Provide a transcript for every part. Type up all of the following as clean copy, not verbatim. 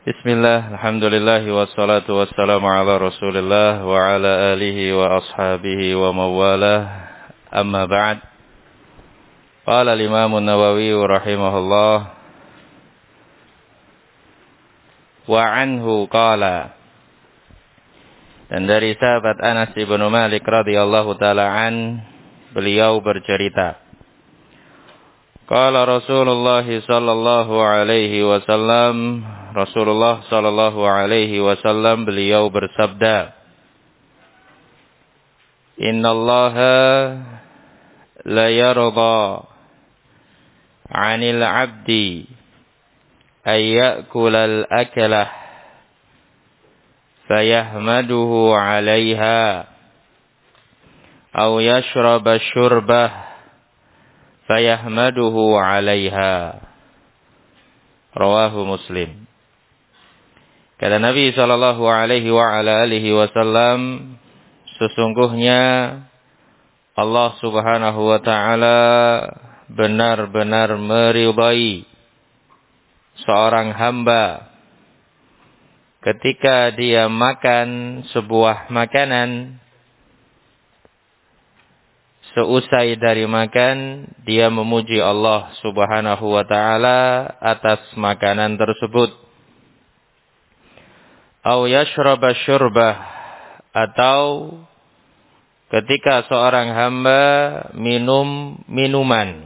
Bismillah, alhamdulillah, wassalatu wassalamu ala rasulillah wa ala alihi wa ashabihi wa mawalah, amma ba'd. Qala al-imam an-Nawawi rahimahullah, wa anhu qala, dan dari sahabat Anas ibn Malik radhiyallahu ta'ala beliau bercerita, qala Rasulullah sallallahu alaihi wasallam, Rasulullah sallallahu alaihi wasallam beliau bersabda, innallaha la yarda 'anil 'abdi ay ya'kulal akalah fayahmaduhu 'alaiha aw yashraba syurbah fayahmaduhu 'alaiha. Rawahu Muslim. Kata Nabi sallallahu alaihi wa ala alihi wasallam, sesungguhnya Allah Subhanahu wa taala benar-benar meridai seorang hamba ketika dia makan sebuah makanan, seusai dari makan dia memuji Allah Subhanahu wa taala atas makanan tersebut. Au yashraba syurbah, atau ketika seorang hamba minum minuman,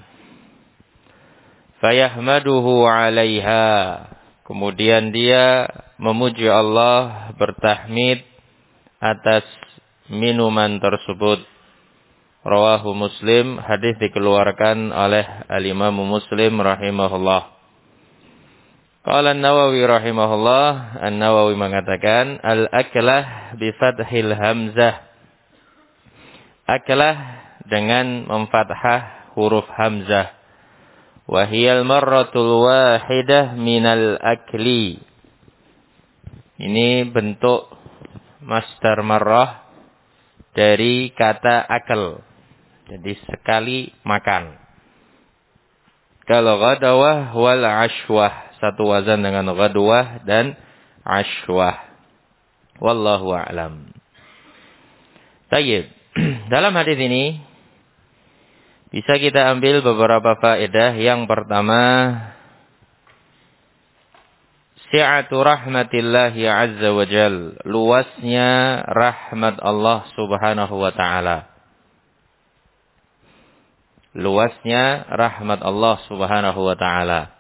fayahmaduhu 'alaiha, kemudian dia memuji Allah, bertahmid atas minuman tersebut. Rawahu Muslim, hadis dikeluarkan oleh al-Imam Muslim rahimahullah. Qala An-Nawawi rahimahullah, An-Nawawi mengatakan al-aklah bi fathil hamzah. Aklah dengan memfathah huruf hamzah. Wa hiyal marratul wahidah minal akli. Ini bentuk masdar marrah dari kata akal. Jadi sekali makan. Kalau ghadawah wal ashwah, satu wazan dengan ghadwah dan ashwah. Wallahu a'lam. Tayyib. Dalam hadis ini bisa kita ambil beberapa faedah. Yang pertama, si'atu rahmatillahi azza wa jal, luasnya rahmat Allah Subhanahu wa ta'ala. Luasnya rahmat Allah Subhanahu wa ta'ala.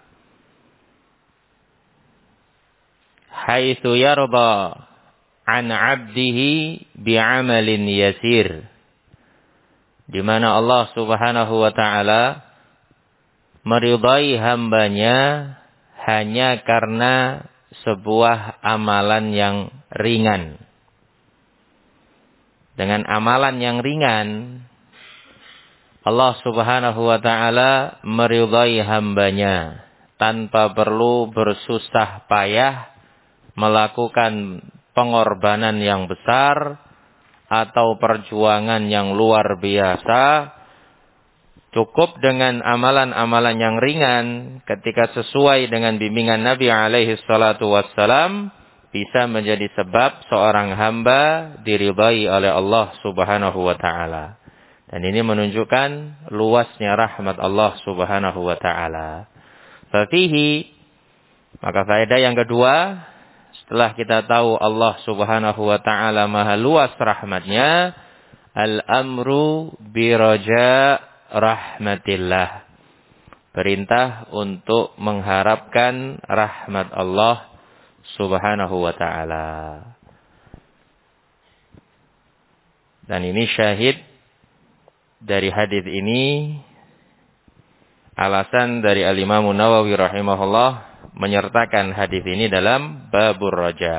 Haitsu yarda an 'abdihi bi'amalin yasir. Di mana Allah Subhanahu wa ta'ala meridai hambanya hanya karena sebuah amalan yang ringan. Dengan amalan yang ringan, Allah Subhanahu wa ta'ala meridai hambanya tanpa perlu bersusah payah melakukan pengorbanan yang besar atau perjuangan yang luar biasa. Cukup dengan amalan-amalan yang ringan ketika sesuai dengan bimbingan Nabi alaihi salatu wassalam bisa menjadi sebab seorang hamba diridai oleh Allah Subhanahu wa ta'ala. Dan ini menunjukkan luasnya rahmat Allah Subhanahu wa ta'ala. Fafihi, maka faedah yang kedua, setelah kita tahu Allah Subhanahu wa ta'ala maha luas rahmatnya, al-amru biraja rahmatillah. Perintah untuk mengharapkan rahmat Allah Subhanahu wa ta'ala. Dan ini syahid dari hadis ini, alasan dari al-Imam Nawawi rahimahullah menyertakan hadis ini dalam babur raja.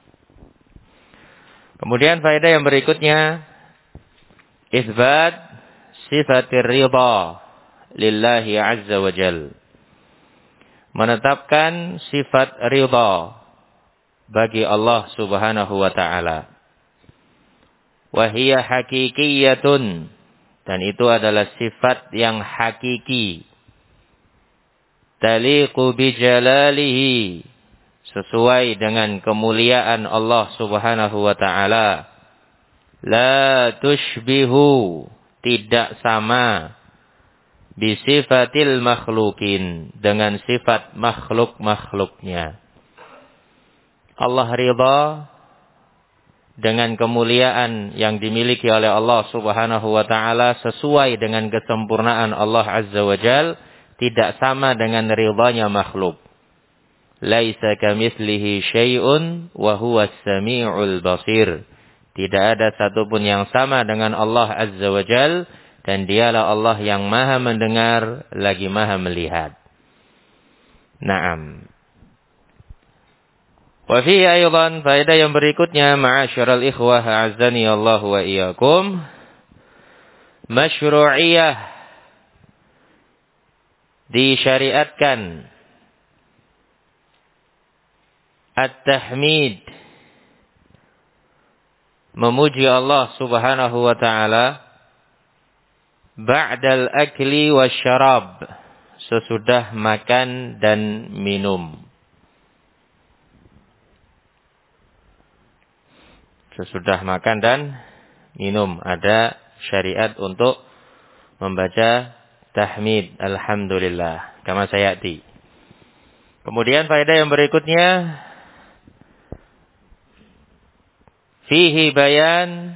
Kemudian faedah yang berikutnya, isbat sifatir ridha lillahi azza wa jal. Menetapkan sifat ridha bagi Allah Subhanahu wa ta'ala. Wa hiya hakikiyatun, dan itu adalah sifat yang hakiki. Taliqu bijalalihi, sesuai dengan kemuliaan Allah Subhanahu wa taala. La tushbihu, tidak sama, bisifatil makhlukin, dengan sifat makhluk-makhluknya. Allah ridha dengan kemuliaan yang dimiliki oleh Allah Subhanahu wa taala sesuai dengan kesempurnaan Allah Azza wa Jal, tidak sama dengan ridhanya makhluk. Laisa kamitslihi syai'un wa huwas samiul basir. Tidak ada satupun yang sama dengan Allah Azza wa Jal, dan dialah Allah yang maha mendengar lagi maha melihat. Naam. Wa fihi aydan, faedah yang berikutnya, ma'asyiral ikhwah a'azzani Allah wa iyyakum, masyru'iyah, disyariatkan at-tahmid, memuji Allah Subhanahu wa taala, ba'dal akli wasyarab, sesudah makan dan minum. Sesudah makan dan minum ada syariat untuk membaca tahmid alhamdulillah kama sayati. Kemudian faedah yang berikutnya, fihi bayan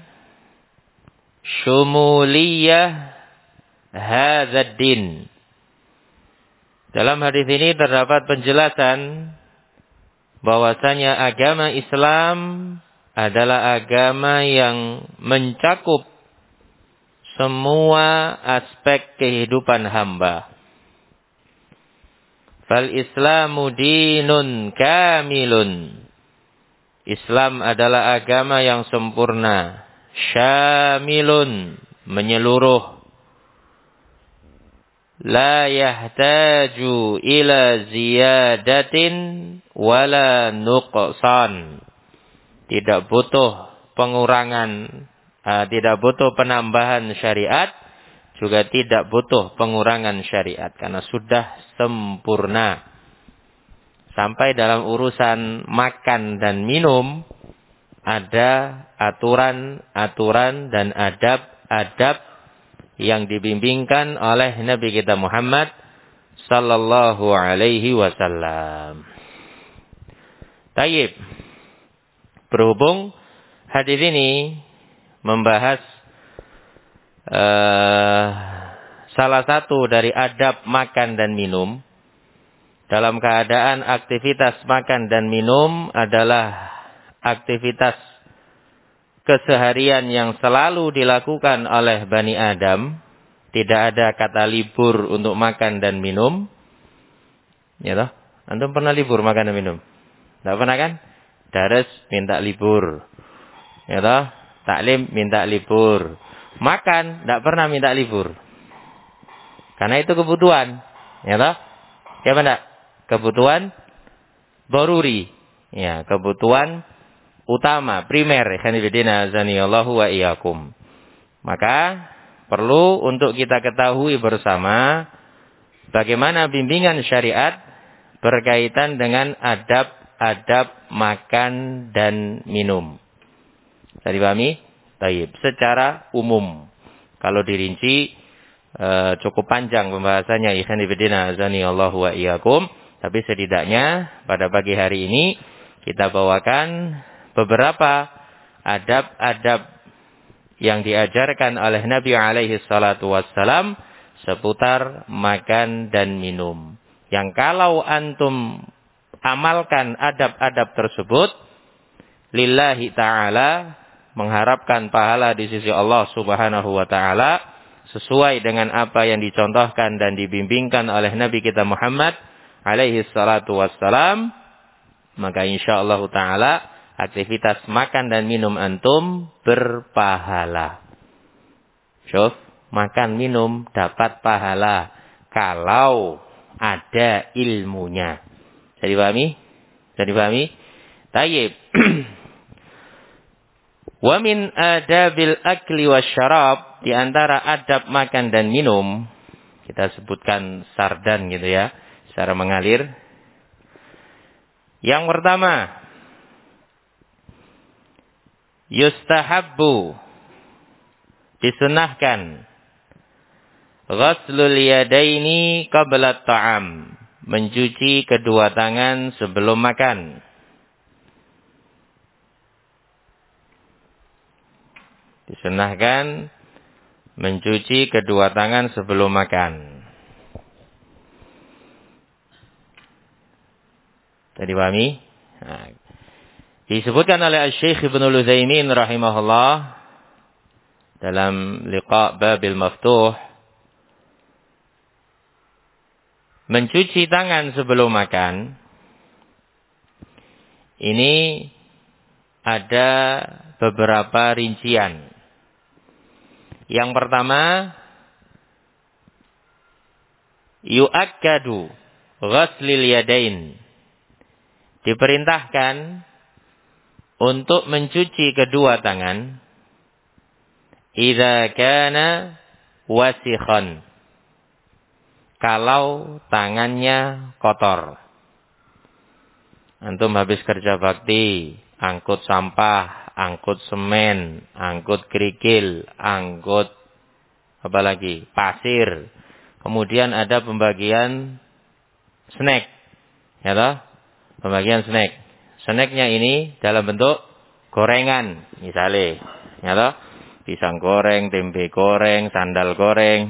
syumuliyah hadzal din. Dalam hadis ini terdapat penjelasan bahwasanya agama Islam adalah agama yang mencakup semua aspek kehidupan hamba. Fal Islamu dinun kamilun. Islam adalah agama yang sempurna, syamilun, menyeluruh. La yahtaju ila ziyadatin wala nuqsan. Tidak butuh pengurangan, tidak butuh penambahan syariat, juga tidak butuh pengurangan syariat, karena sudah sempurna. Sampai dalam urusan makan dan minum, ada aturan-aturan dan adab-adab yang dibimbingkan oleh Nabi kita Muhammad sallallahu alaihi wasallam. Tayyib. Berhubung hadis ini membahas salah satu dari adab makan dan minum, dalam keadaan aktivitas makan dan minum adalah aktivitas keseharian yang selalu dilakukan oleh Bani Adam, tidak ada kata libur untuk makan dan minum. Ya toh? Antum pernah libur makan dan minum? Tidak pernah kan? Daras minta libur. Ya toh? Taklim minta libur. Makan tidak pernah minta libur. Karena itu kebutuhan. Ya toh? Ya benar? Kebutuhan daruri. Ya, kebutuhan utama, primer. Khanifidina azanillahu wa iyyakum. Maka perlu untuk kita ketahui bersama bagaimana bimbingan syariat berkaitan dengan adab makan dan minum. Tadi pahami? Taib. Secara umum. Kalau dirinci cukup panjang pembahasannya. Ikhwanifidina azanillahu wa iyyakum. Tapi setidaknya pada pagi hari ini kita bawakan beberapa adab-adab yang diajarkan oleh Nabi alaihi salatu wassalam seputar makan dan minum. Yang kalau antum amalkan adab-adab tersebut lillahi ta'ala, mengharapkan pahala di sisi Allah Subhanahu wa ta'ala, sesuai dengan apa yang dicontohkan dan dibimbingkan oleh Nabi kita Muhammad alaihi salatu wassalam, maka insyaallah ta'ala aktivitas makan dan minum antum berpahala. Syuf, makan minum dapat pahala kalau ada ilmunya. Jadi dipahami? Jadi dipahami? Tayyib. Wa min adabil akli wasyarab, di antara adab makan dan minum, kita sebutkan sardan gitu ya, secara mengalir. Yang pertama, yustahabbu, disunahkan, ghaslul yadaini qabla ta'am, mencuci kedua tangan sebelum makan. Disunahkan mencuci kedua tangan sebelum makan. Tadi pahami? Nah, disebutkan oleh Syekh Ibnul Utsaimin rahimahullah dalam liqa' babil maftuh, mencuci tangan sebelum makan ini ada beberapa rincian. Yang pertama, yu'akkadu ghaslil yadain, diperintahkan untuk mencuci kedua tangan idza kana wasikhan, kalau tangannya kotor. Antum habis kerja bakti, angkut sampah, angkut semen, angkut kerikil, angkut apa lagi? Pasir. Kemudian ada pembagian snack. Ya toh? Pembagian snack. Snacknya ini dalam bentuk gorengan, misalnya. Ya toh? Pisang goreng, tempe goreng, sandal goreng.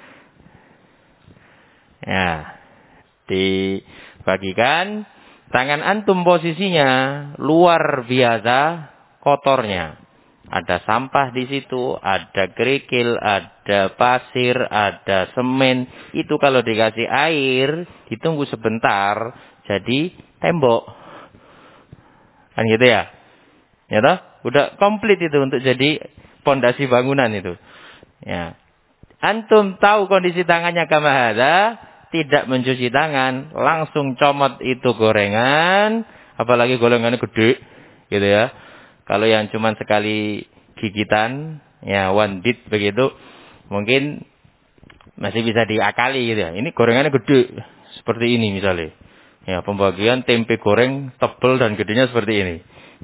Ya. Dibagikan. Tangan antum posisinya luar biasa kotornya. Ada sampah di situ, ada kerikil, ada pasir, ada semen. Itu kalau dikasih air, ditunggu sebentar, jadi tembok. Kan gitu ya? Ya toh? Udah komplit itu untuk jadi pondasi bangunan itu. Ya. Antum tahu kondisi tangannya kama hadza, tidak mencuci tangan, langsung comot itu gorengan, apalagi gorengannya gede, gitu ya. Kalau yang cuma sekali gigitan, ya one bit begitu, mungkin masih bisa diakali gitu ya. Ini gorengannya gede, seperti ini misalnya. Ya, pembagian tempe goreng tebal dan gedenya seperti ini.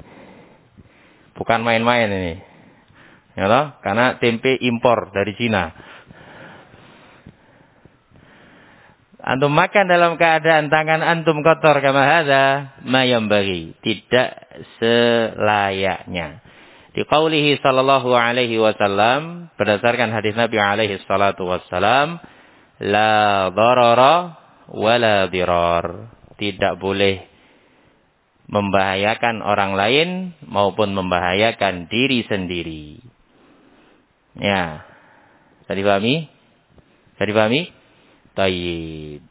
Bukan main-main ini. Ya toh? Karena tempe impor dari Cina. Antum makan dalam keadaan tangan antum kotor kama hadza, ma yambaghi, tidak selayaknya. Di qaulihi sallallahu alaihi wasallam, berdasarkan hadis Nabi alaihi salatu wasallam, la darara wa la dirar. Tidak boleh membahayakan orang lain maupun membahayakan diri sendiri. Ya. Tadi pahami? Tadi pahami? Tayyib.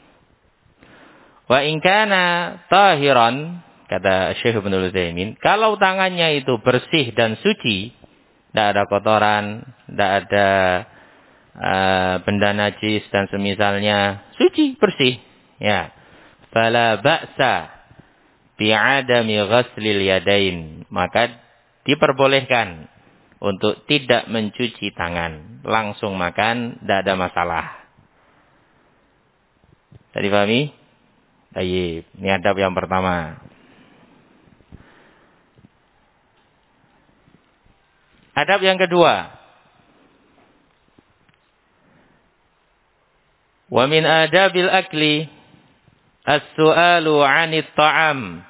Wa in kana tahiran, kata Syekh Ibnul Utsaimin, kalau tangannya itu bersih dan suci, tidak ada kotoran, tidak ada benda najis dan semisalnya, suci, bersih, ya. Fala ba'sa bi'adami ghaslil yadain, maka diperbolehkan untuk tidak mencuci tangan, langsung makan, tidak ada masalah. Tadi pahami? Baik, ini adab yang pertama. Adab yang kedua. Wa min adabil akli as-su'alu 'anit ta'am.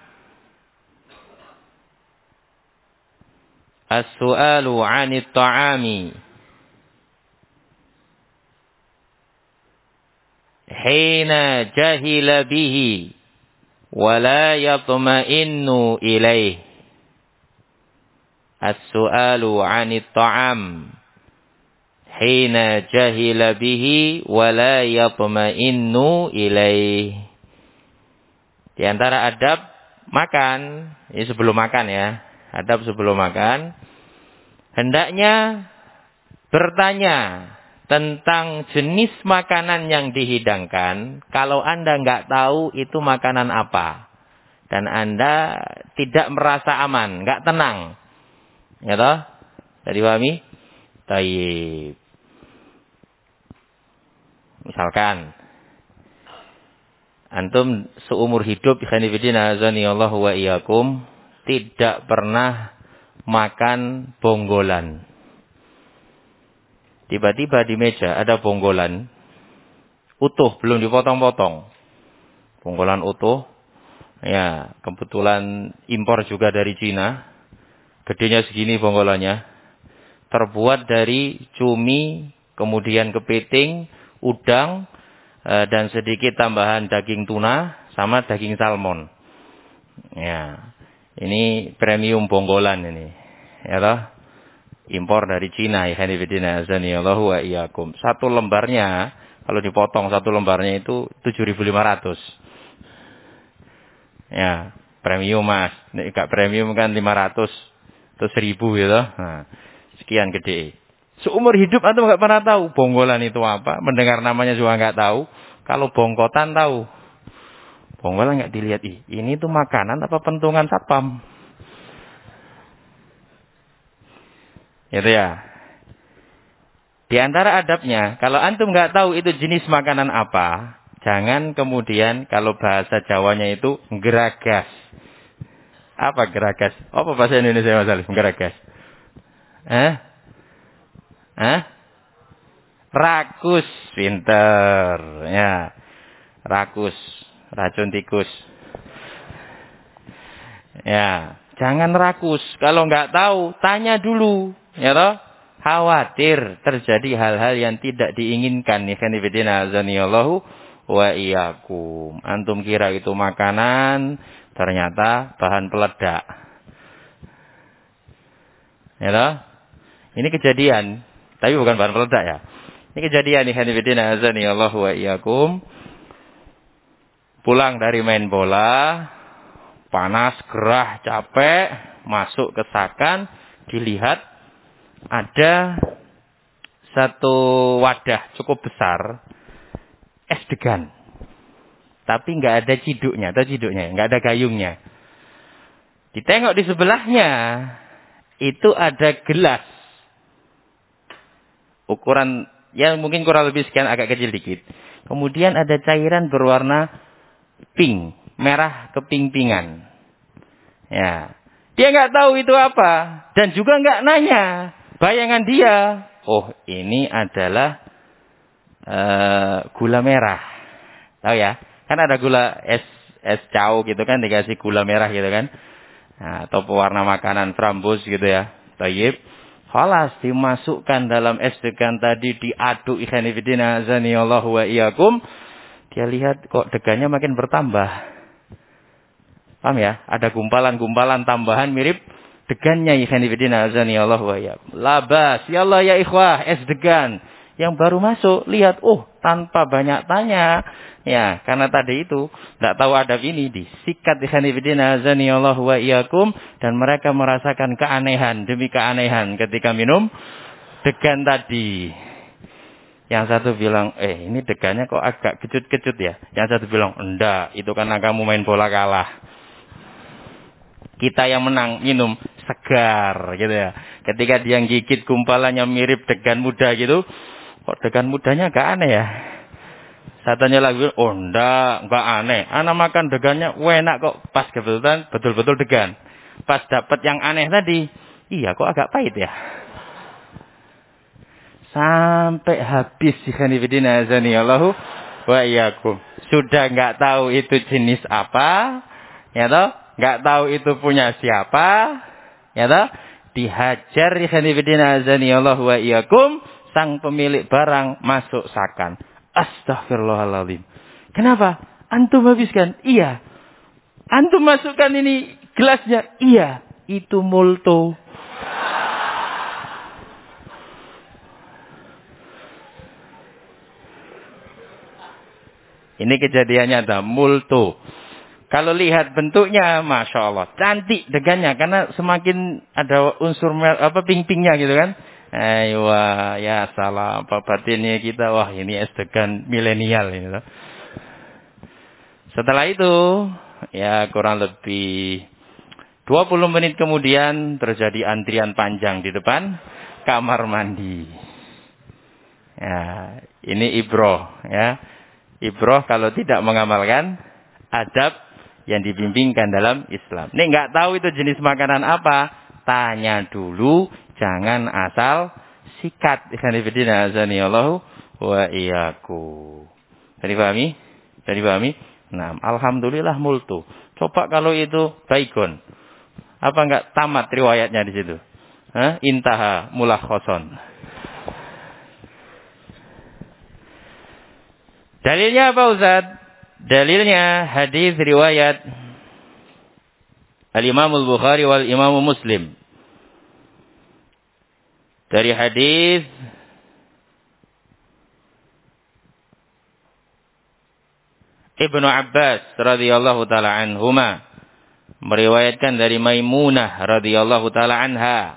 As-su'alu 'anit ta'ami. Hina jahila bihi wa la yatma'innu ilaih. As-su'alu 'anit ta'am hina jahila bihi wa la yatma'innu ilaih. Di antara adab makan, ini sebelum makan ya. Adab sebelum makan, hendaknya bertanya tentang jenis makanan yang dihidangkan, kalau Anda nggak tahu itu makanan apa. Dan Anda tidak merasa aman, nggak tenang. Ya toh? Tadi pahami? Tayyib. Misalkan, Antum seumur hidup, ikhwanifidina azanillahu wa iyyakum, tidak pernah makan bonggolan. Tiba-tiba di meja ada bonggolan utuh, belum dipotong-potong. Bonggolan utuh. Ya, kebetulan impor juga dari Cina. Gedenya segini bonggolannya. Terbuat dari cumi, kemudian kepiting, udang, dan sedikit tambahan daging tuna sama daging salmon. Ya, ini premium bonggolan ini. Ya toh? Impor dari Cina, ikhwanifidina azanillahu wa iyyakum. Satu lembarnya, kalau dipotong satu lembarnya itu 7.500. Ya, premium Mas. Nek gak premium kan 500 atau 1.000 gitu. Nah, sekian gede. Seumur hidup antum gak pernah tahu bonggolan itu apa. Mendengar namanya juga gak tahu. Kalau bongkotan tahu. Bonggolan gak dilihat. Ini tuh makanan apa pentungan satpam. Gitu ya. Di antara adabnya, kalau antum gak tahu itu jenis makanan apa, jangan kemudian kalau bahasa Jawanya itu geragas. Apa geragas? Apa bahasa Indonesia Mas Alif? Geragas. Rakus, pinter. Ya. Rakus, racun tikus. Ya, jangan rakus. Kalau nggak tahu, tanya dulu, ya toh? Khawatir terjadi hal-hal yang tidak diinginkan. Ikhwanifidina azanillahu wa iyyakum. Antum kira itu makanan, ternyata bahan peledak. Ya toh? Ini kejadian, tapi bukan bahan peledak ya. Ini kejadian ikhwanifidina azanillahu wa iyyakum. Pulang dari main bola, panas, gerah, capek, masuk ke sakan, dilihat ada satu wadah cukup besar es degan. Tapi nggak ada ciduknya, atau ciduknya, nggak ada gayungnya. Ditengok di sebelahnya, itu ada gelas. Ukuran, ya mungkin kurang lebih sekian, agak kecil dikit. Kemudian ada cairan berwarna pink, merah keping-pingan. Ya, dia nggak tahu itu apa dan juga nggak nanya. Bayangan dia, oh ini adalah gula merah. Tahu ya? Kan ada gula es cao gitu kan, dikasih gula merah gitu kan. Nah, atau pewarna makanan Frambus gitu ya. Thayyib. Khalas dimasukkan dalam es degan tadi, diaduk ikhwanifidina azanillahu wa iyyakum. Dia lihat kok degannya makin bertambah. Paham ya? Ada gumpalan-gumpalan tambahan mirip degannya ikhwanifidina azanillahu wa iyyakum. Labas, ya Allah ya ikhwah, es degan yang baru masuk, lihat, oh tanpa banyak tanya. Ya, karena tadi itu tidak tahu adab ini, disikat ikhwanifidina azanillahu wa iyyakum, dan mereka merasakan keanehan demi keanehan ketika minum degan tadi. Yang satu bilang, ini degannya kok agak kecut-kecut ya. Yang satu bilang, enggak, itu karena kamu main bola kalah. Kita yang menang minum segar gitu ya. Ketika dia gigit gumpalannya mirip degan muda gitu, kok degan mudanya agak aneh ya. Satunya lagi, oh enggak aneh. Anak makan degannya enak kok, pas kebetulan betul-betul degan. Pas dapat yang aneh tadi, iya kok agak pahit ya. Sampai habis ikhwanifidina azanillahu wa iyyakum. Sudah enggak tahu itu jenis apa, ya toh? Enggak tahu itu punya siapa, ya toh? Dihajar ikhwanifidina azanillahu wa iyyakum, sang pemilik barang masuk sakan. Astaghfirullahaladzim. Kenapa? Antum habiskan? Iya. Antum masukkan ini gelasnya? Iya. Itu multo. Ini kejadian nyata, multo. Kalau lihat bentuknya, Masya Allah, cantik degannya. Karena semakin ada unsur pink-pinknya gitu kan. Ayo, ya salah, apa batinnya kita, wah ini es degan milenial ini. Setelah itu, ya kurang lebih 20 menit kemudian terjadi antrian panjang di depan kamar mandi. Ya, ini ibroh, ya. Ibrah kalau tidak mengamalkan adab yang dibimbingkan dalam Islam. Nih nggak tahu itu jenis makanan apa, tanya dulu, jangan asal sikat. Ikhwan fillah azanillahu wa iyyakum. Tadi pahami? Tadi pahami? Nah, alhamdulillah multu. Coba kalau itu baygon. Apa enggak tamat riwayatnya di situ? Hah? Intaha mulakhason. Dalilnya apa Ustaz? Dalilnya hadis riwayat Al-Imam Al-Bukhari wal Imam Muslim. Dari hadis Ibnu Abbas radhiyallahu taala anhuma meriwayatkan dari Maimunah radhiyallahu taala anha.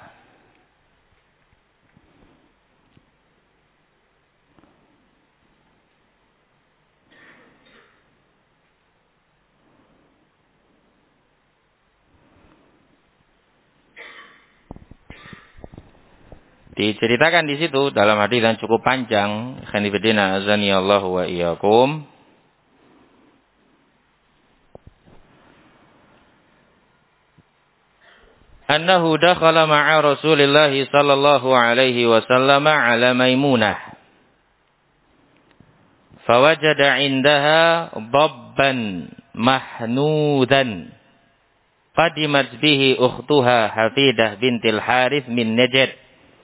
Diceritakan di situ dalam hadis yang cukup panjang, khanifidina azanillahu wa iyyakum. Annahu dakhala ma'a Rasulillah sallallahu alaihi wasallam ala Maimunah. Fawajada 'indaha dabban mahnudan. Qadimat bihi ukhtuha Hafidah bintil Harith min Najd.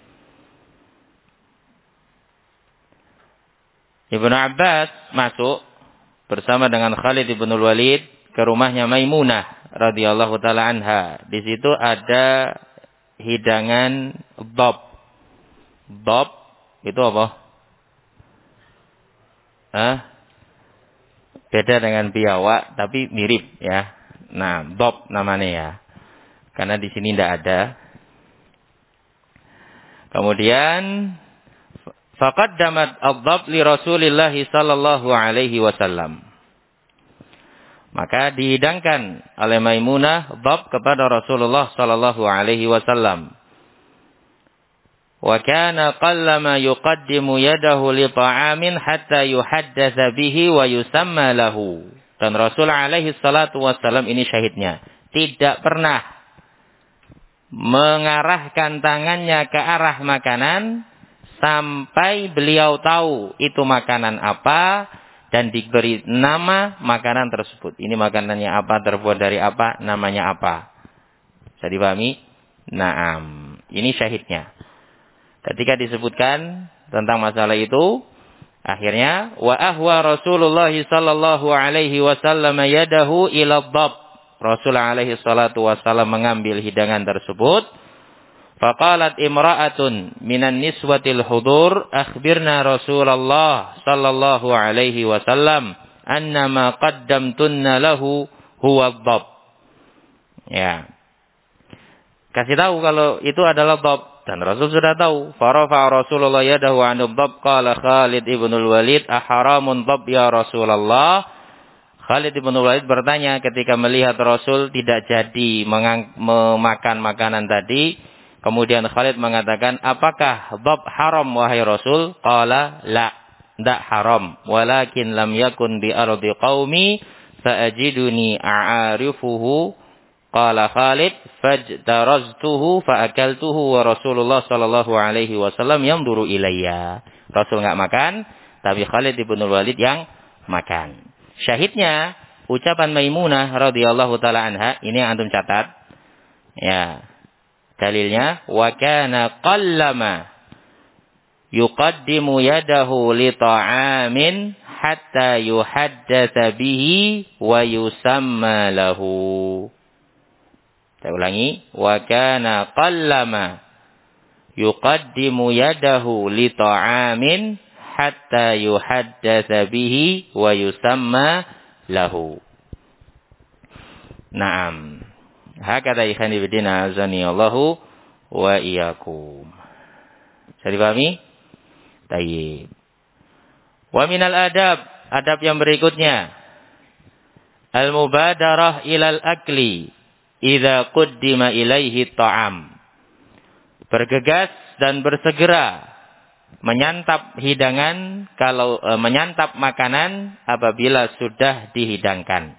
Ibnu Abbas masuk bersama dengan Khalid ibn Walid ke rumahnya Maimunah radhiyallahu taala anha. Di situ ada hidangan dhab. Dhab itu apa? Beda dengan biawak tapi mirip ya. Nah, dhab namanya ya. Karena di sini tidak ada. Kemudian faqaddamat ad-dhab li Rasulillah sallallahu alaihi wasallam. Maka dihidangkan oleh Maimunah dhab kepada Rasulullah sallallahu alaihi wasallam. Wa kana qallama yuqaddimu yadahu li ta'amin hatta yuhaddatsa bihi wa yusamma lahu. Dan Rasul alaihi salatu wasallam ini syahidnya, tidak pernah mengarahkan tangannya ke arah makanan sampai beliau tahu itu makanan apa dan diberi nama makanan tersebut. Ini makanannya apa, terbuat dari apa, namanya apa. Bisa dipahami? Naam. Ini syahidnya. Ketika disebutkan tentang masalah itu, akhirnya wa ahwa Rasulullah sallallahu alaihi wasallam yadahu ila dhab. Rasul alaihi salatu wasallam mengambil hidangan tersebut. Faqalat imra'atun minan niswatil hudur akhbirna Rasulullah sallallahu alaihi wasallam annama qaddamtunna lahu huwa dhab. Ya. Kasih tahu kalau itu adalah dhab dan Rasul sudah tahu. Farafa Rasulullah yadahu 'an dhab qala Khalid ibn Walid aharamun dhab ya Rasulullah. Khalid ibn Walid bertanya ketika melihat Rasul tidak jadi memakan makanan tadi. Kemudian Khalid mengatakan, apakah dhab haram wahai Rasul? Qala la, tidak haram. Walakin lam yakun bi ardi qaumi fa'ajiduni a'arifuhu. Qala Khalid fajtaraztuhu fa'akaltuhu wa Rasulullah sallallahu alaihi wasallam yamduru ilayya. Rasul enggak makan, tapi Khalid ibn Walid yang makan. Syahidnya ucapan Maimunah radhiyallahu taala anha, ini yang antum catat. Ya. Dalilnya wa kana qallama yuqaddimu yadahu li ta'amin hatta yuhaddatsa bihi wa yusamma lahu. Saya ulangi, wa kana qallama yuqaddimu yadahu li ta'amin hatta yuhaddatsa bihi wa yusamma lahu. Naam. Hakata ikhani bidina azani Allahu wa iyyakum. Bisa dipahami? Tayyib. Wa minal adab, adab yang berikutnya. Al-mubadarah ilal akli idza quddima ilaihi ta'am. Bergegas dan bersegera menyantap hidangan menyantap makanan apabila sudah dihidangkan.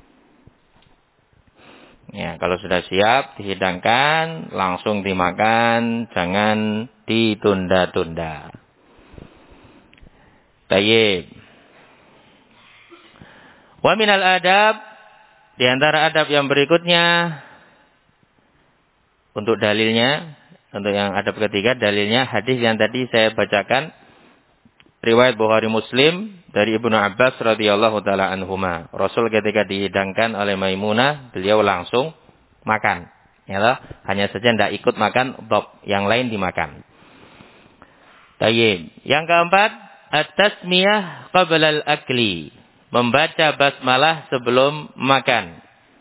Ya, kalau sudah siap dihidangkan, langsung dimakan, jangan ditunda-tunda. Tayyib. Wa minal adab, di antara adab yang berikutnya, untuk dalilnya, untuk yang adab ketiga, dalilnya hadis yang tadi saya bacakan, riwayat Bukhari Muslim dari Ibnu Abbas radhiyallahu taala anhuma. Rasul ketika dihidangkan oleh Maimunah, beliau langsung makan. Ya toh? Hanya saja tidak ikut makan yang lain dimakan. Tayyib. Yang keempat, at-tasmiyah qabla al-akli. Membaca basmalah sebelum makan.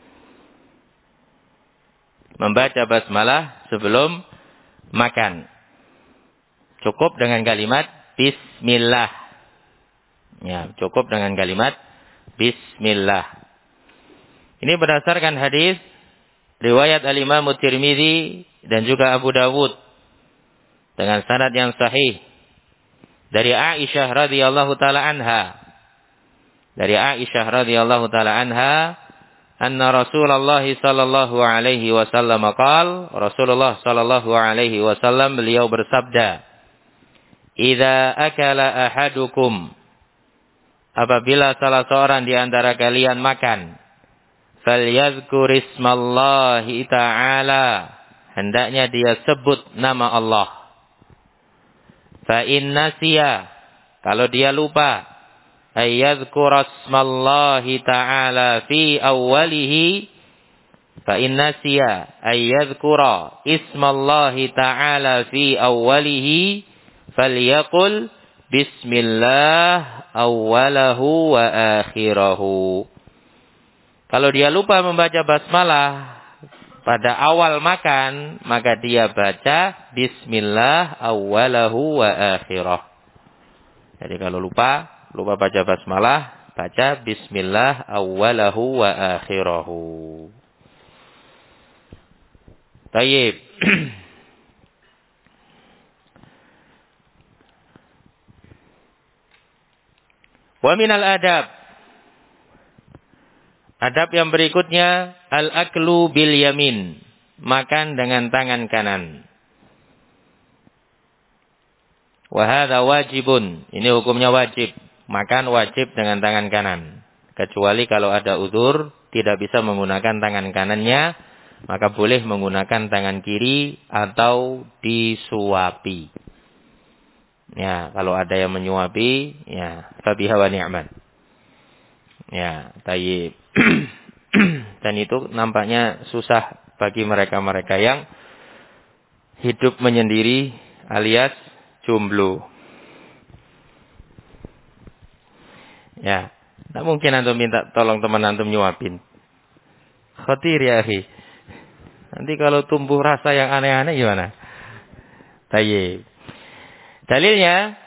Membaca basmalah sebelum makan. Cukup dengan kalimat bismillah. Ya, cukup dengan kalimat bismillah. Ini berdasarkan hadis riwayat Al-Imam Tirmidzi dan juga Abu Dawud dengan sanad yang sahih dari Aisyah radhiyallahu taala anha. Dari Aisyah radhiyallahu taala anha, anna Rasulullah sallallahu alaihi wasallam qaal, Rasulullah sallallahu alaihi wasallam beliau bersabda, "Idza akala ahadukum," apabila salah seorang di antara kalian makan, "falyadhkur ismallahi ta'ala," hendaknya dia sebut nama Allah. "Fa in nasiya," kalau dia lupa, "ayyadhkur ismallahi ta'ala fi awwalihi," fa in nasiya ayyadhkura ismallahi ta'ala fi awwalihi falyaqul bismillah awwalahu wa akhirahu. Kalau dia lupa membaca basmalah pada awal makan, maka dia baca bismillah awwalahu wa akhirah. Jadi kalau lupa baca basmalah, baca bismillah awwalahu wa akhirahu. Tayyib. Wa minal adab. Adab yang berikutnya, al-aklu bil yamin. Makan dengan tangan kanan. Wa hadza wajibun. Ini hukumnya wajib. Makan wajib dengan tangan kanan. Kecuali kalau ada udzur, tidak bisa menggunakan tangan kanannya, maka boleh menggunakan tangan kiri atau disuapi. Ya, kalau ada yang menyuapi, ya, fabiha wa ni'mat. Ya, tayyib. Dan itu nampaknya susah bagi mereka-mereka yang hidup menyendiri alias jomblo. Ya, tak mungkin antum minta tolong teman antum nyuapin. Khatir ya akhi. Nanti kalau tumbuh rasa yang aneh-aneh gimana? Tayyib. Dalilnya,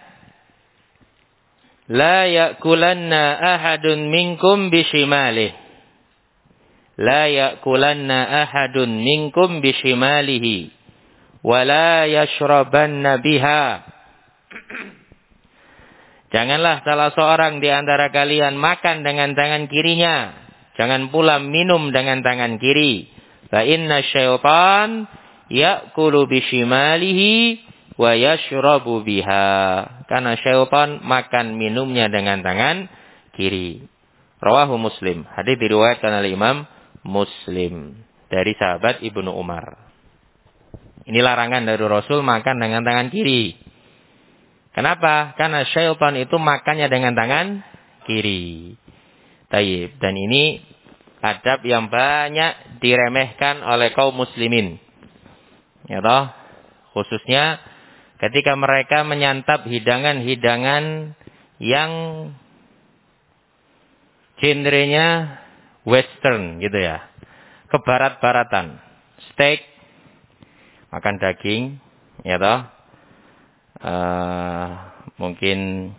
la ya'kulanna ahadun minkum bishimalih. La ya'kulanna ahadun minkum bishimalihi. Wa la yashrabanna biha. Janganlah salah seorang di antara kalian makan dengan tangan kirinya. Jangan pula minum dengan tangan kiri. Fa inna syaitan ya'kulu bishimalihi wa yashrabu biha. Karena syaitan makan minumnya dengan tangan kiri. Rawahu Muslim. Hadis diriwayatkan oleh Imam Muslim dari sahabat Ibnu Umar. Ini larangan dari Rasul makan dengan tangan kiri. Kenapa? Karena syaitan itu makannya dengan tangan kiri. Tayyib. Dan ini adab yang banyak diremehkan oleh kaum muslimin. Ya toh? Khususnya ketika mereka menyantap hidangan-hidangan yang genrenya western gitu ya. Kebarat-baratan. Steak, makan daging, ya toh? Mungkin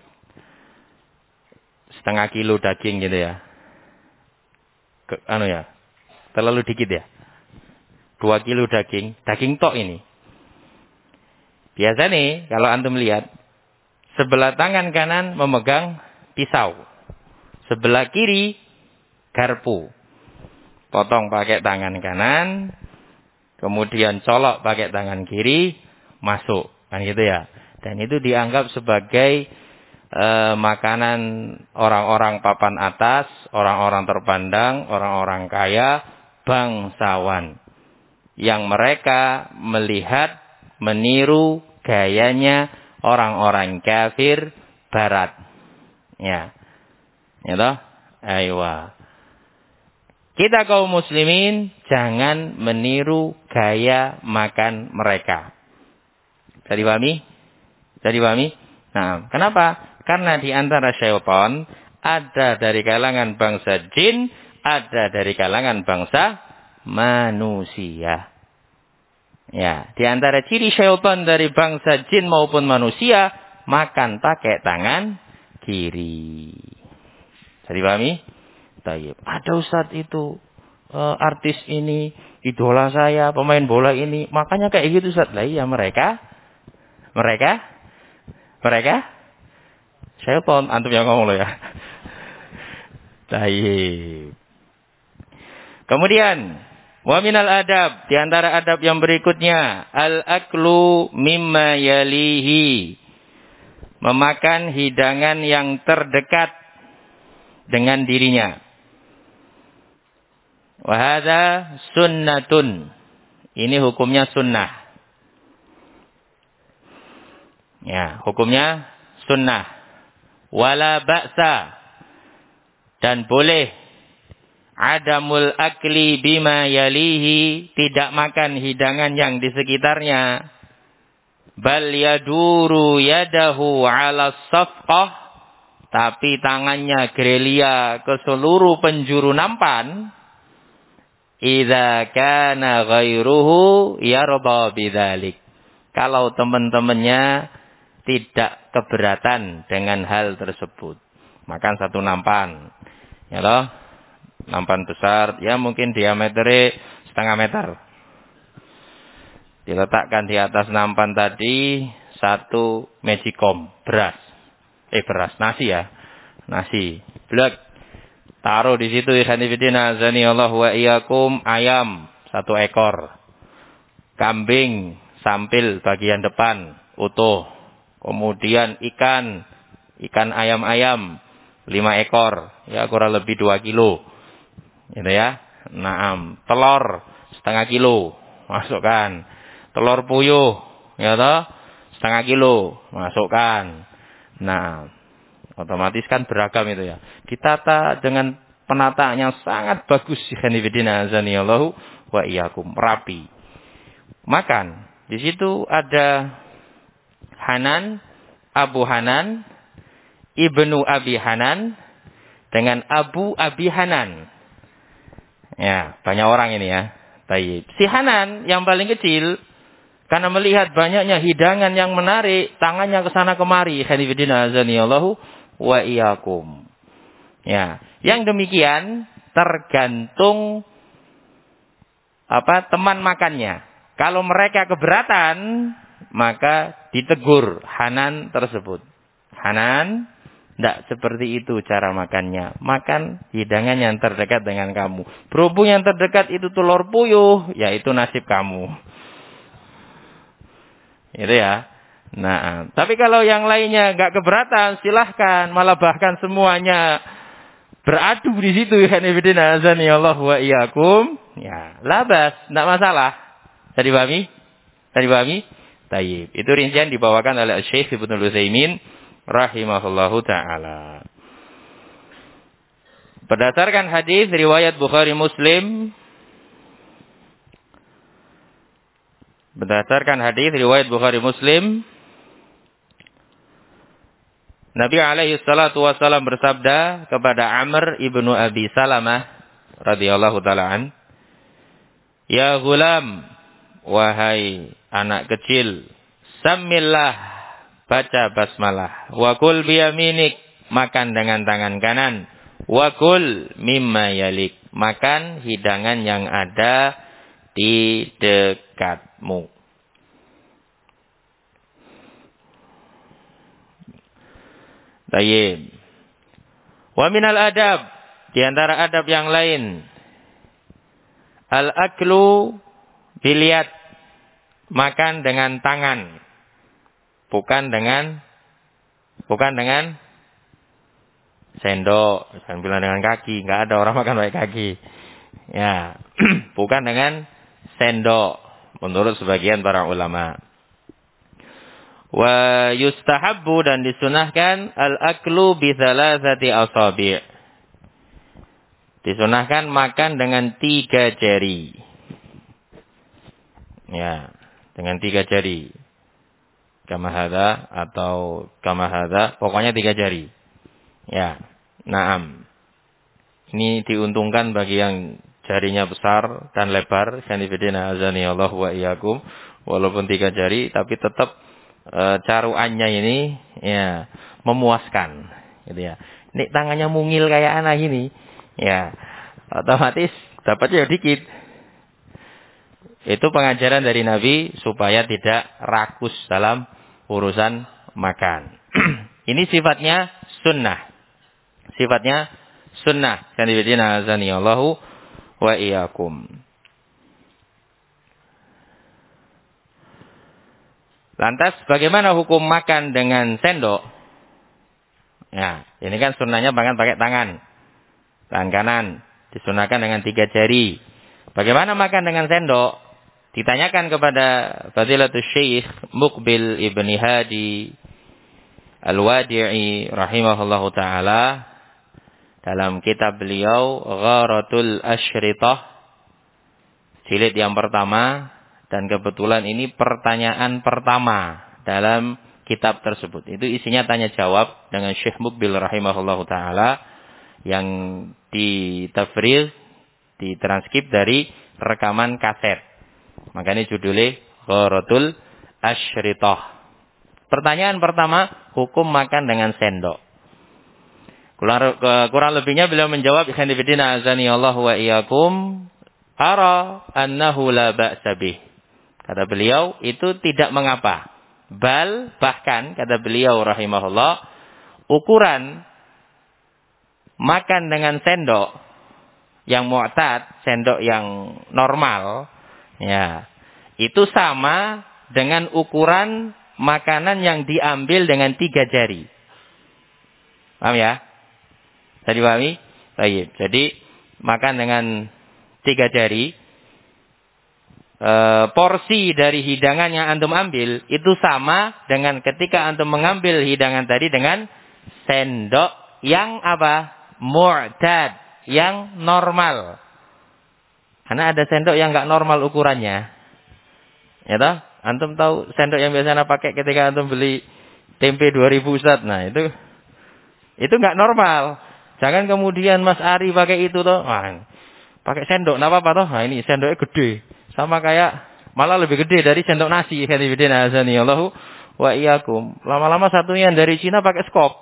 setengah kilo daging gitu ya. Terlalu dikit ya. 2 kilo daging tok ini. Biasa nih, kalau antum lihat, sebelah tangan kanan memegang pisau. Sebelah kiri, garpu. Potong pakai tangan kanan, kemudian colok pakai tangan kiri, masuk. Kan gitu ya. Dan itu dianggap sebagai makanan orang-orang papan atas, orang-orang terpandang, orang-orang kaya, bangsawan. Yang mereka melihat, meniru gayanya orang-orang kafir barat. Ya. Ya toh? Aywa. Kita kaum muslimin jangan meniru gaya makan mereka. Bisa dipahami? Bisa dipahami? Nah, kenapa? Karena di antara syaitan ada dari kalangan bangsa jin, ada dari kalangan bangsa manusia. Ya, di antara ciri syaitan dari bangsa jin maupun manusia, makan pakai tangan kiri. Bisa dipahami? Tayyib. Ada ustaz itu, artis ini, idola saya, pemain bola ini, makanya kayak gitu ustaz. Lah iya mereka syaitan, antum yang ngomong loh ya. Tayyib. Kemudian, wa minal adab, di antara adab yang berikutnya, al-aklu mimma yalihi. Memakan hidangan yang terdekat dengan dirinya. Wa hadza sunnatun. Ini hukumnya sunnah. Ya, hukumnya sunnah. Wala ba'sa. Dan boleh adamul akli bima yalihi, tidak makan hidangan yang di sekitarnya. Bal yaduru yadahu ala safqah, tapi tangannya gerilya ke seluruh penjuru nampan. Idza kana ghairuhu yarda bidzalik. Kalau teman-temannya tidak keberatan dengan hal tersebut. Makan satu nampan. Ya loh. Nampan besar, ya mungkin diameternya setengah meter. Diletakkan di atas nampan tadi satu magicom beras. Nasi ya. Nasi. Blek. Taruh di situ ikhwanifidina azanillahu wa iyyakum, ayam 1 ekor. Kambing sampil bagian depan utuh. Kemudian ikan ayam-ayam 5 ekor, ya kurang lebih 2 kilo. Gitu ya. Naam, telur setengah kilo, masukkan. Telur puyuh, ya toh, setengah kilo, masukkan. Nah, otomatis kan beragam itu ya. Ditata dengan penataan yang sangat bagus. Khanifidina azanillahu wa iyyakum, rapi. Makan. Di situ ada Hanan, Abu Hanan, Ibnu Abi Hanan dengan Abu Abi Hanan. Ya, banyak orang ini ya. Tayyib. Si Hanan yang paling kecil, karena melihat banyaknya hidangan yang menarik, tangannya ke sana kemari. Khanifidina azanillahu wa iyyakum. Ya, yang demikian tergantung teman makannya. Kalau mereka keberatan, maka ditegur Hanan tersebut. Hanan, tidak seperti itu cara makannya. Makan hidangan yang terdekat dengan kamu. Berhubung yang terdekat itu telur puyuh, ya itu nasib kamu. Itu ya. Nah, tapi kalau yang lainnya nggak keberatan, silahkan. Malah bahkan semuanya beradu di situ. Hanifidina azani Allah wa iyyakum. Ya, labas, tidak masalah. Tadi pahami? Tayyib. Itu rincian dibawakan oleh Syekh Ibnu Utsaimin rahimahullahu taala. Berdasarkan hadis riwayat Bukhari Muslim, Nabi alaihi salatu wasallam bersabda kepada Amr ibnu Abi Salamah radhiyallahu taala an, "Ya gulam, wahai anak kecil, samillah, baca basmalah, wa kul biyaminik, makan dengan tangan kanan, wa kul mimma yalik, makan hidangan yang ada di dekatmu." Tayyib. Wa minal adab, di antara adab yang lain, al-aklu biliat, makan dengan tangan, bukan dengan sendok, jangan bilang dengan kaki, enggak ada orang makan pakai kaki. Ya, bukan dengan sendok menurut sebagian para ulama. Wa yustahabbu, dan disunahkan al-aklu bi thalathati asabi'. Disunahkan makan dengan 3 jari. Ya, dengan 3 jari. Kama hadza atau kama hadza, pokoknya 3 jari. Ya, na'am. Ini diuntungkan bagi yang jarinya besar dan lebar. Sanifidina azani Allah wa iyyakum. Walaupun 3 jari, tapi tetap caruannya ini ya memuaskan, gitu ya. Ini tangannya mungil kayak anak ini, ya otomatis dapatnya dikit. Itu pengajaran dari Nabi supaya tidak rakus dalam urusan makan. Ini sifatnya sunnah. Sifatnya sunnah. Sanifidina azani Allahu wa iyyakum. Lantas bagaimana hukum makan dengan sendok? Ya, ini kan sunnahnya makan pakai tangan. Tangan kanan disunahkan dengan 3 jari. Bagaimana makan dengan sendok? Ditanyakan kepada Fadilatul Syekh Muqbil Ibni Hadi Al-Wadi'i rahimahullahu taala dalam kitab beliau Gharatul Asyritah jilid yang pertama. Dan kebetulan ini pertanyaan pertama dalam kitab tersebut. Itu isinya tanya jawab dengan Syekh Muqbil rahimahullahu ta'ala yang ditafriz, ditranskrip dari rekaman kaset. Makanya judulnya Gharatul Asyritah. Pertanyaan pertama, hukum makan dengan sendok. Kurang lebihnya beliau menjawab, Ikhwanifidina azani Allah wa iyyakum, ara annahu la ba'sa bih. Kata beliau, itu tidak mengapa. Bahkan, kata beliau rahimahullah, ukuran makan dengan sendok yang mu'tad, sendok yang normal, ya, itu sama dengan ukuran makanan yang diambil dengan 3 jari. Paham ya? Tadi pahami? Baik. Jadi, makan dengan 3 jari, porsi dari hidangan yang antum ambil itu sama dengan ketika antum mengambil hidangan tadi dengan sendok yang apa? Mu'tad, yang normal. Karena ada sendok yang enggak normal ukurannya. Ya toh? Antum tahu sendok yang biasanya pakai ketika antum beli tempe 2000 Ustaz. Nah, itu enggak normal. Jangan kemudian Mas Ari pakai itu toh. Wah, pakai sendok enggak apa-apa toh. Nah, ini sendoknya gede. Sama kayak, malah lebih gede dari sendok nasi. Khairuddin azani Allahu wa iyyakum. Lama-lama satunya dari Cina pakai skop.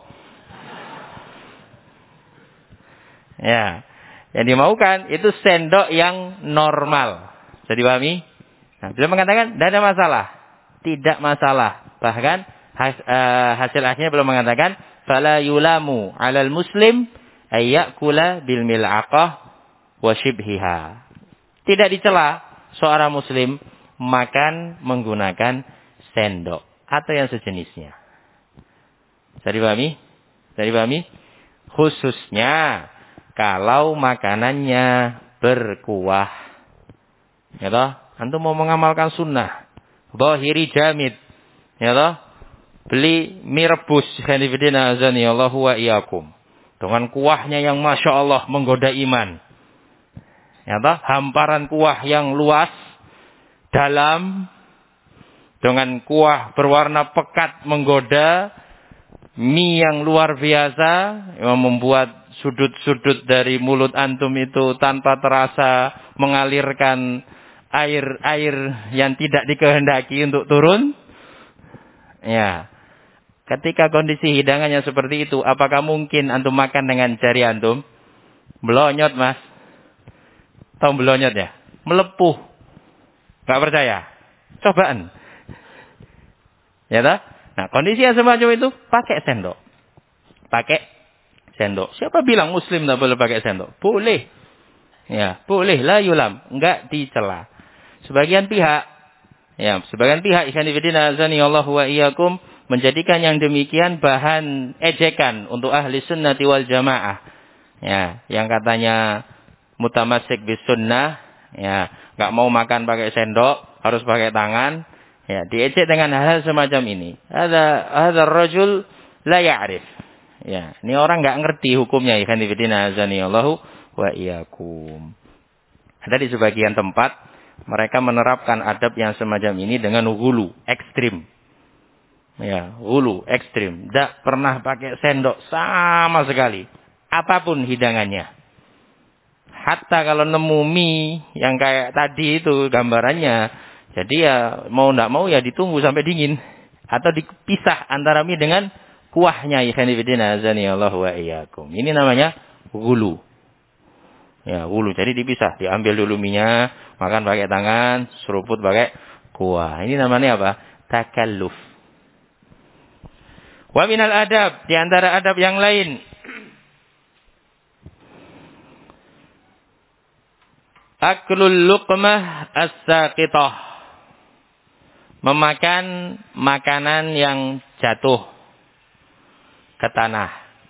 Ya. Yang dimaukan itu sendok yang normal. Jadi pahami? Nah, beliau mengatakan, tidak ada masalah. Tidak masalah. Bahkan, hasil akhirnya beliau mengatakan, fala yulamu 'alal muslim ayyakula bil mil'aqah wa shibhiha. Tidak dicela seorang muslim makan menggunakan sendok atau yang sejenisnya. Jadi pahami? Khususnya kalau makanannya berkuah. Ya toh? Antum mau mengamalkan sunnah. Dhahiri jamid. Ya toh? Beli mie rebus. Khanifidina azani Allahu wa iyyakum. Dengan kuahnya yang Masya Allah menggoda iman. Ya toh? Hamparan kuah yang luas, dalam, dengan kuah berwarna pekat menggoda, mie yang luar biasa, yang membuat sudut-sudut dari mulut antum itu tanpa terasa mengalirkan air yang tidak dikehendaki untuk turun. Ya, ketika kondisi hidangannya seperti itu, apakah mungkin antum makan dengan jari antum? Belonyot, Mas. Tahu belonyot ya? Melepuh. Gak percaya? Cobaan. Ya toh? Nah, kondisi yang semacam itu pakai sendok. pakai sendok. Siapa bilang muslim tidak boleh pakai sendok? Boleh. Ya, boleh, la yulam, enggak dicela. Sebagian pihak ikhwan fillah azani Allah wa iyyakum menjadikan yang demikian bahan ejekan untuk ahli sunnati wal jamaah. Ya, yang katanya mutamassik bis sunnah, ya, enggak mau makan pakai sendok, harus pakai tangan. Ya, diejek dengan hal-hal semacam ini. Hadzal rajul la ya'rif. Ya, ini orang enggak ngerti hukumnya ikhwan fillah azani Allah wa iyyakum. Ada di sebagian tempat mereka menerapkan adab yang semacam ini dengan hulu, ekstrim. Ya, hulu, ekstrim. Tidak pernah pakai sendok sama sekali. Apapun hidangannya. Hatta kalau nemu mie yang kayak tadi itu gambarannya. Jadi ya mau tidak mau ya ditunggu sampai dingin. Atau dipisah antara mie dengan kuahnya. Ini namanya hulu. Ya, hulu. Jadi dipisah. Diambil dulu mie-nya, makan pakai tangan, seruput pakai kuah. Ini namanya apa? Takalluf. Wa minal adab. Di antara adab yang lain. Aklul luqmah as-saqitah. Memakan makanan yang jatuh ke tanah.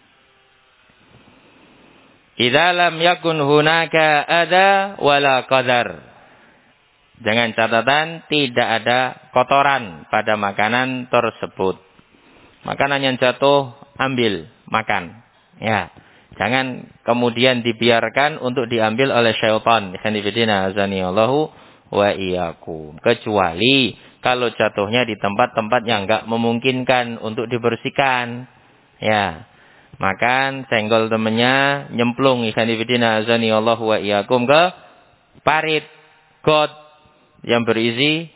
Idza lam yakun hunaka ada wala qadar. Dengan catatan tidak ada kotoran pada makanan tersebut. Makanan yang jatuh ambil, makan. Ya. Jangan kemudian dibiarkan untuk diambil oleh syaitan. Azanillahu wa iyyakum. Kecuali kalau jatuhnya di tempat-tempat yang enggak memungkinkan untuk dibersihkan. Ya. Makan, senggol temennya, nyemplung azanillahu wa iyyakum ke parit, got yang berisi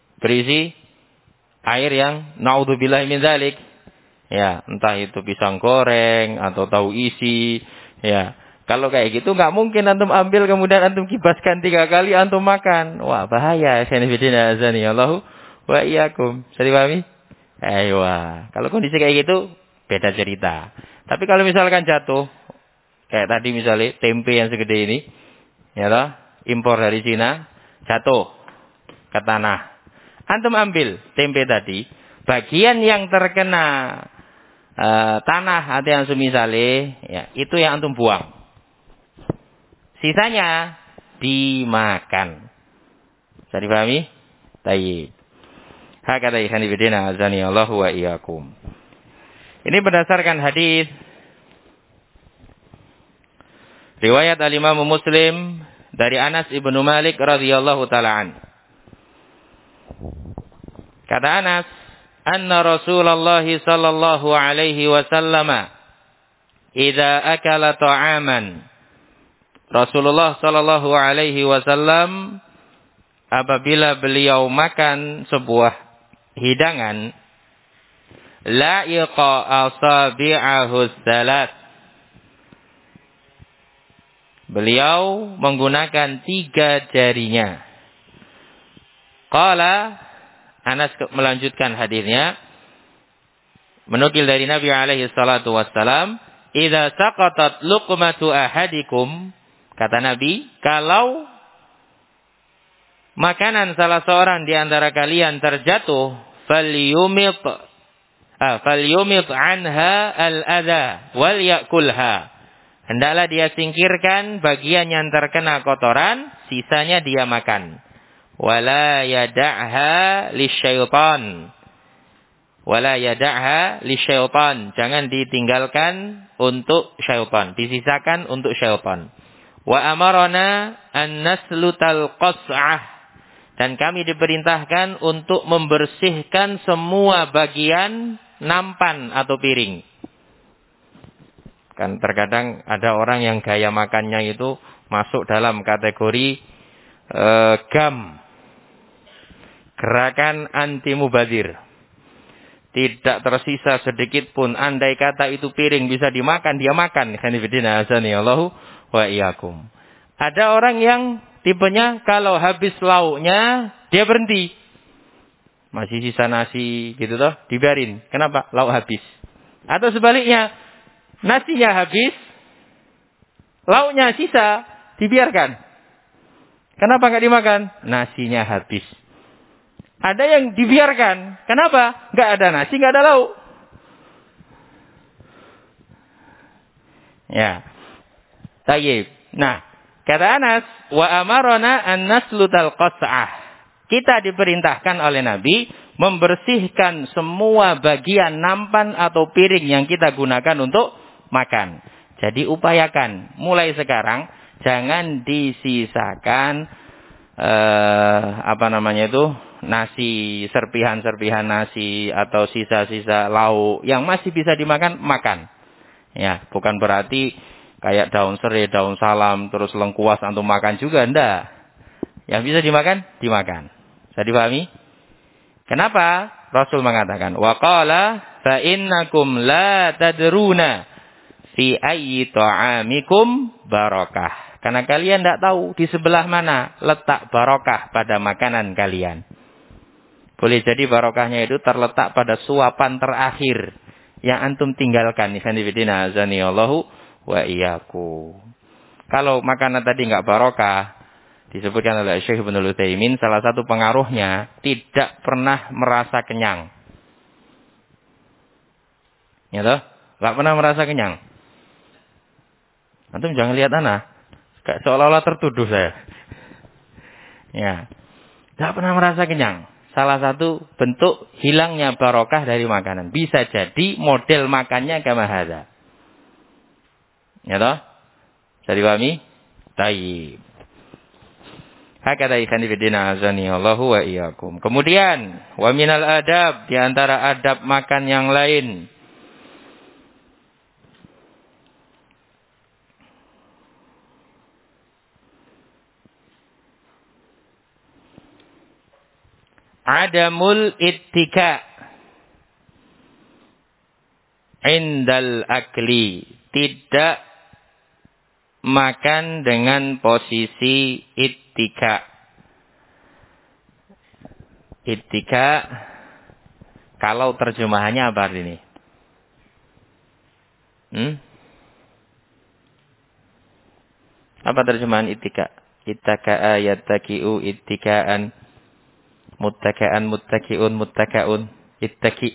air yang naudzubillahi min dzalik. Ya, entah itu pisang goreng atau tahu isi. Ya, kalau kayak gitu nggak mungkin antum ambil kemudian antum kibaskan 3 kali antum makan. Wah, bahaya. Azanillahu wa iyyakum. Bisa dipahami? Ayo. Kalau kondisi kayak gitu beda cerita. Tapi kalau misalkan jatuh kayak tadi misalnya tempe yang segede ini, ya toh, impor dari Cina, jatuh ke tanah. Antum ambil tempe tadi, bagian yang terkena tanah atau yang semisale, ya, itu yang antum buang. Sisanya dimakan. Bisa dipahami? Tayyib. Hakata ikhwan fillah azani Allah wa iyyakum. Ini berdasarkan hadis riwayat al-Imam Muslim dari Anas ibnu Malik radhiyallahu taala an. Kata Anas, anna Rasulullah sallallahu alaihi wasallam idza akala ta'aman. Rasulullah sallallahu alaihi wasallam apabila beliau makan sebuah hidangan, la'iqa asabi'ahu salat. Beliau menggunakan 3 jarinya. Qala, Anas melanjutkan hadisnya, menukil dari Nabi alaihi salatu wassalam, idza saqatat luqmatu ahadikum, kata Nabi, kalau makanan salah seorang di antara kalian terjatuh, falyumit anha al-adha wal yakulha. Hendaklah dia singkirkan bagian yang terkena kotoran, sisanya dia makan. Wala yada'ha lisyaitan. Wala yada'ha lisyaitan. Jangan ditinggalkan untuk syaitan. Disisakan untuk syaitan. Wa amarana an naslutal qas'ah. Dan kami diperintahkan untuk membersihkan semua bagian nampan atau piring. Kan terkadang ada orang yang gaya makannya itu masuk dalam kategori GAM. Gerakan anti mubadzir. Tidak tersisa sedikit pun. Andai kata itu piring bisa dimakan, dia makan. Allahu wa iyyakum. Ada orang yang tipenya kalau habis lauknya dia berhenti. Masih sisa nasi gitu toh, dibiarin. Kenapa? Lauk habis. Atau sebaliknya, Nasinya habis, lauknya sisa, dibiarkan. Kenapa nggak dimakan? Nasinya habis. Ada yang dibiarkan. Kenapa? Nggak ada nasi, nggak ada lauk. Ya. Tayyib. Nah, kata Anas, wa amarona an naslutal qas'ah. Kita diperintahkan oleh Nabi membersihkan semua bagian nampan atau piring yang kita gunakan untuk makan. Jadi upayakan mulai sekarang jangan disisakan nasi, serpihan-serpihan nasi atau sisa-sisa lauk yang masih bisa dimakan, makan. Ya, bukan berarti kayak daun serai, daun salam, terus lengkuas antum makan juga, enggak. Yang bisa dimakan, dimakan. Bisa dipahami? Kenapa? Rasul mengatakan, wa qala fa innakum la tadruna fi ayyi ta'amikum barakah. Karena kalian tidak tahu di sebelah mana letak barokah pada makanan kalian. Boleh jadi barokahnya itu terletak pada suapan terakhir yang antum tinggalkan. Ikhwanifidina azanillahu wa iyyakum. Kalau makanan tadi enggak barokah, disebutkan oleh Syekh Ibnu Utsaimin, salah satu pengaruhnya tidak pernah merasa kenyang. Ya toh? Enggak pernah merasa kenyang. Antum jangan lihat ana. Seolah-olah tertuduh saya. Ya. Enggak pernah merasa kenyang. Salah satu bentuk hilangnya barokah dari makanan. Bisa jadi model makannya kama hadza. Ya toh? Bisa dipahami? Tayyib. Hakata ikhani fidina azani Allahu wa iyyakum. Kemudian wa minal adab, di antara adab makan yang lain. Adamul ittika indal akli. Tidak makan dengan posisi ittika. Ittika, kalau terjemahannya apa ini? Apa terjemahan ittika? Ittaka'a yattaki'u ittika'an. Muttaka'an, muttaki'un, muttaka'un. Ittaki.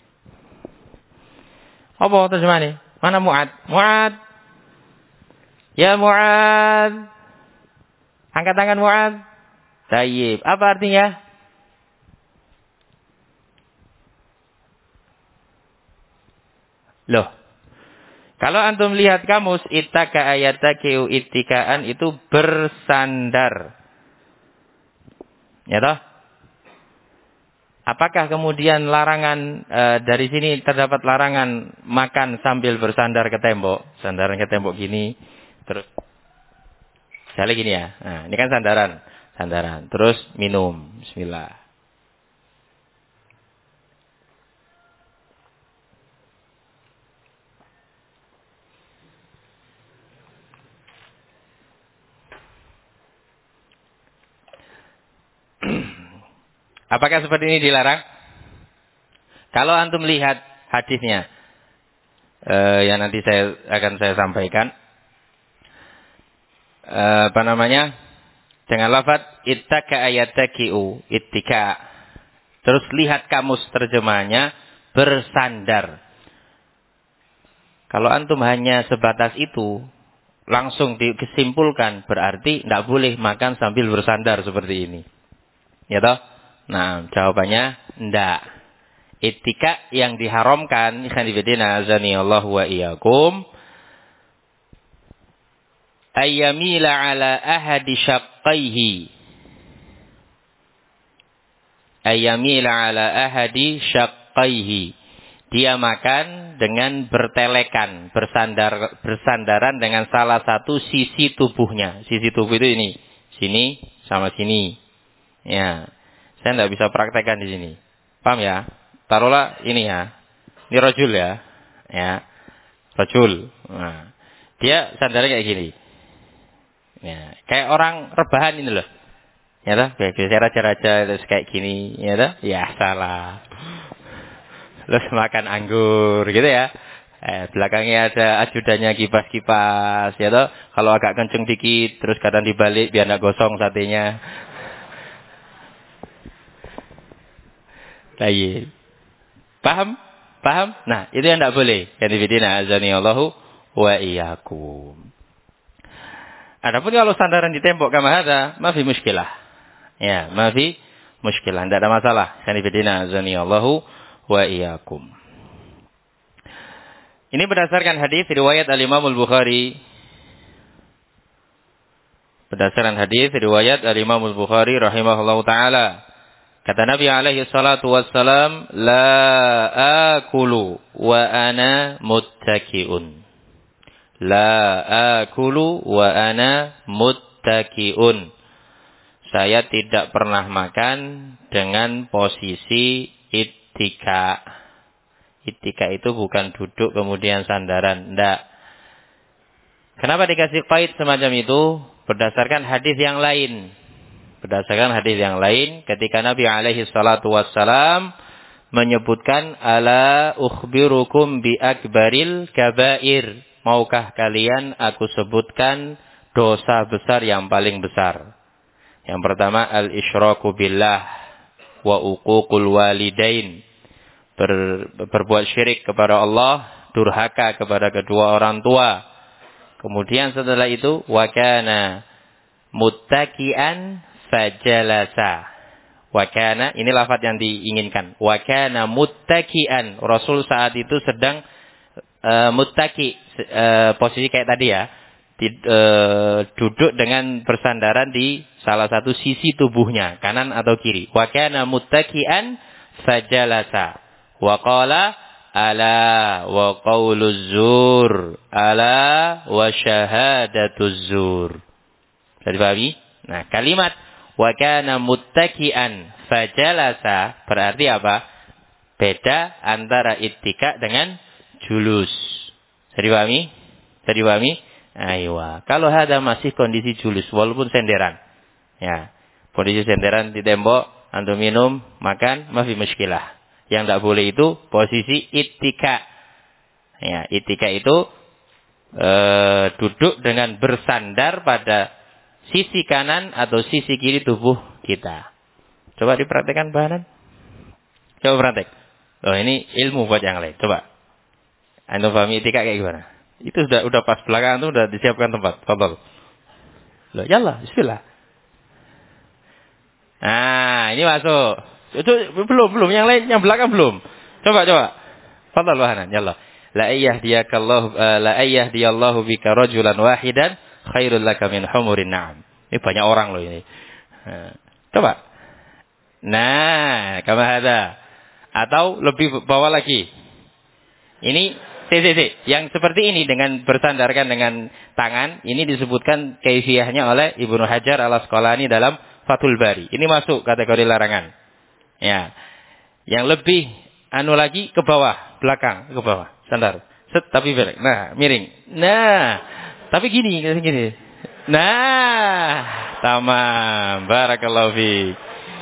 Apa terjemahannya? Mana Mu'ad? Mu'ad. Ya Mu'ad. Angkat tangan Mu'ad. Tayyib. Apa artinya? Loh. Kalau antum lihat kamus, ittaka ayatakiu ittika'an itu bersandar. Ya toh? Apakah kemudian larangan dari sini terdapat larangan makan sambil bersandar ke tembok? Sandaran ke tembok gini. Terus misalnya gini ya. Nah, ini kan sandaran. Terus minum. Bismillah. Apakah seperti ini dilarang? Kalau antum lihat hadisnya, yang nanti akan saya sampaikan, dengan lafaz ittaka ayatakiu ittika. Terus lihat kamus terjemahnya bersandar. Kalau antum hanya sebatas itu, langsung disimpulkan berarti tidak boleh makan sambil bersandar seperti ini. Ya toh? Nah, jawabannya enggak. Ittika yang diharamkan, ikhwanifidina azani Allah wa iyyakum, ayyamila ala ahadi syaqqaihi. Ayyamila ala ahadi syaqqaihi. Dia makan dengan bertelekan, bersandaran dengan salah satu sisi tubuhnya. Sisi tubuh itu ini, sini sama sini. Ya. Saya tidak bisa praktekkan di sini. Paham ya? Taruhlah ini ya. Ini rajul ya. Ya. Rajul. Nah. Dia sandarnya kayak gini. Ya. Kayak orang rebahan ini loh. Ya toh? Biasanya raja-raja terus kayak gini. Ya toh? Ya salah. Terus makan anggur gitu ya. Belakangnya ada ajudannya kipas-kipas, ya toh. Kalau agak kenceng dikit, terus kadang dibalik biar nggak gosong satenya. Tayyib. Paham? Paham? Nah, itu yang tidak boleh. Yang dibidina azani Allahu wa iyyakum. Adapun kalau sandaran di tembok kama hadza, mafi muskilah. Ya, mafi muskilah, tidak ada masalah. Yang dibidina azani Allahu wa iyyakum. Ini berdasarkan hadis riwayat Al-Imam Al-Bukhari. Berdasarkan hadis riwayat Al-Imam Al-Bukhari rahimahullahu taala. Kata Nabi alaihi salatu wassalam, la akulu wa ana muttaki'un. La akulu wa ana muttaki'un. Saya tidak pernah makan dengan posisi ittika. Ittika itu bukan duduk kemudian sandaran. Tidak. Kenapa dikasih qaid semacam itu? Berdasarkan hadis yang lain. Berdasarkan hadis yang lain, ketika Nabi alaihi salatu wassalam menyebutkan, ala ukhbirukum bi akbaril kabair. Maukah kalian aku sebutkan dosa besar yang paling besar? Yang pertama, al-isyraku billah wa uququl walidain. Berbuat syirik kepada Allah, durhaka kepada kedua orang tua. Kemudian setelah itu, wa kana muttaki'an fajalasa. Wa kana, ini lafaz yang diinginkan. Wa kana muttaki'an. Rasul saat itu sedang muttaki, posisi kayak tadi ya. Duduk dengan bersandaran di salah satu sisi tubuhnya, kanan atau kiri. Wa kana muttaki'an fajalasa. Wa qala ala wa qauluz zur, ala wa syahadatuz zur. Bisa dipahami? Nah, kalimat wa kana muttaki'an fajalasa berarti apa? Beda antara ittika dengan julus. Bisa dipahami? Bisa dipahami? Aywa. Kalau ada masih kondisi julus walaupun senderan. Ya. Kondisi senderan di tembok, antum minum, makan, masih muskilah. Yang tidak boleh itu posisi ittika. Ya, ittika itu duduk dengan bersandar pada sisi kanan atau sisi kiri tubuh kita. Coba dipraktekkan bahanan. Coba praktek. Oh, ini ilmu buat yang lain. Coba. Antum pahami ittika kayak gimana? Itu udah pas belakang tuh udah disiapkan tempat. Fadhal. Loh, yallah, bismillah. Nah, ini masuk. Itu belum yang lain, yang belakang belum. Coba. Fadhal bahanan, yallah. La ayyadiyallahu bika rajulan wahidan khairul laka min humurin na'am. Ini banyak orang loh ini. Coba. Nah, kama hadza. Atau lebih bawah lagi. Ini yang seperti ini dengan bersandarkan dengan tangan, ini disebutkan kaifiyahnya oleh Ibnu Hajar Al-Asqalani dalam Fathul Bari. Ini masuk kategori larangan. Ya. Yang lebih lagi ke bawah, belakang, ke bawah, sandar. Set tapi belok. Nah, miring. Nah, tapi gini. Nah, tamam. Barakallahu fiik.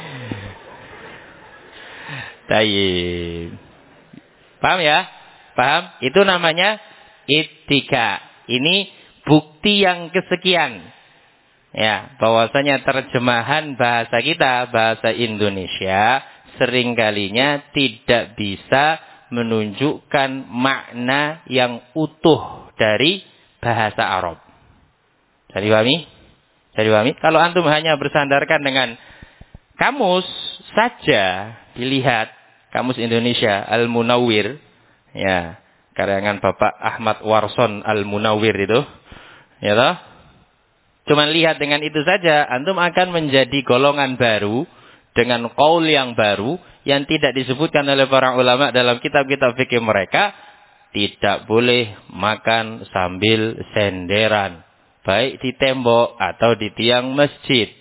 Tayyib. Paham ya? Paham? Itu namanya ittika. Ini bukti yang kesekian. Ya, bahwasanya terjemahan bahasa kita, bahasa Indonesia, seringkalinya tidak bisa menunjukkan makna yang utuh dari bahasa Arab. Jadi pahami? Kalau antum hanya bersandarkan dengan kamus saja, dilihat Kamus Indonesia Al-Munawwir, ya, karangan Bapak Ahmad Warson Al-Munawwir itu, ya toh? Cuman lihat dengan itu saja, antum akan menjadi golongan baru dengan qaul yang baru yang tidak disebutkan oleh para ulama dalam kitab-kitab fikih mereka. Tidak boleh makan sambil senderan, baik di tembok atau di tiang masjid.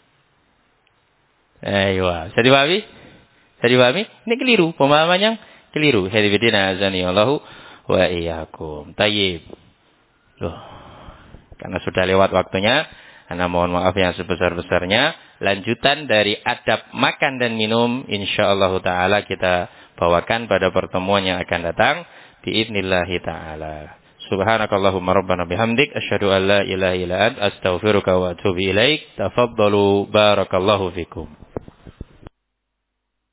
Aiywa, bisa dipahami? Ini keliru, pemahaman yang keliru. Hadibidina azani Allahu wa iyyakum. Tayyib. Loh, karena sudah lewat waktunya, ana mohon maaf yang sebesar-besarnya. Lanjutan dari adab makan dan minum, insyaallah taala kita bawakan pada pertemuan yang akan datang. biidznillah taala. Subhanakallahumma rabbana bihamdik asyhadu an la ilaha illa anta astaghfiruka wa atubu ilaik. Tafaddalu barakallahu fikum.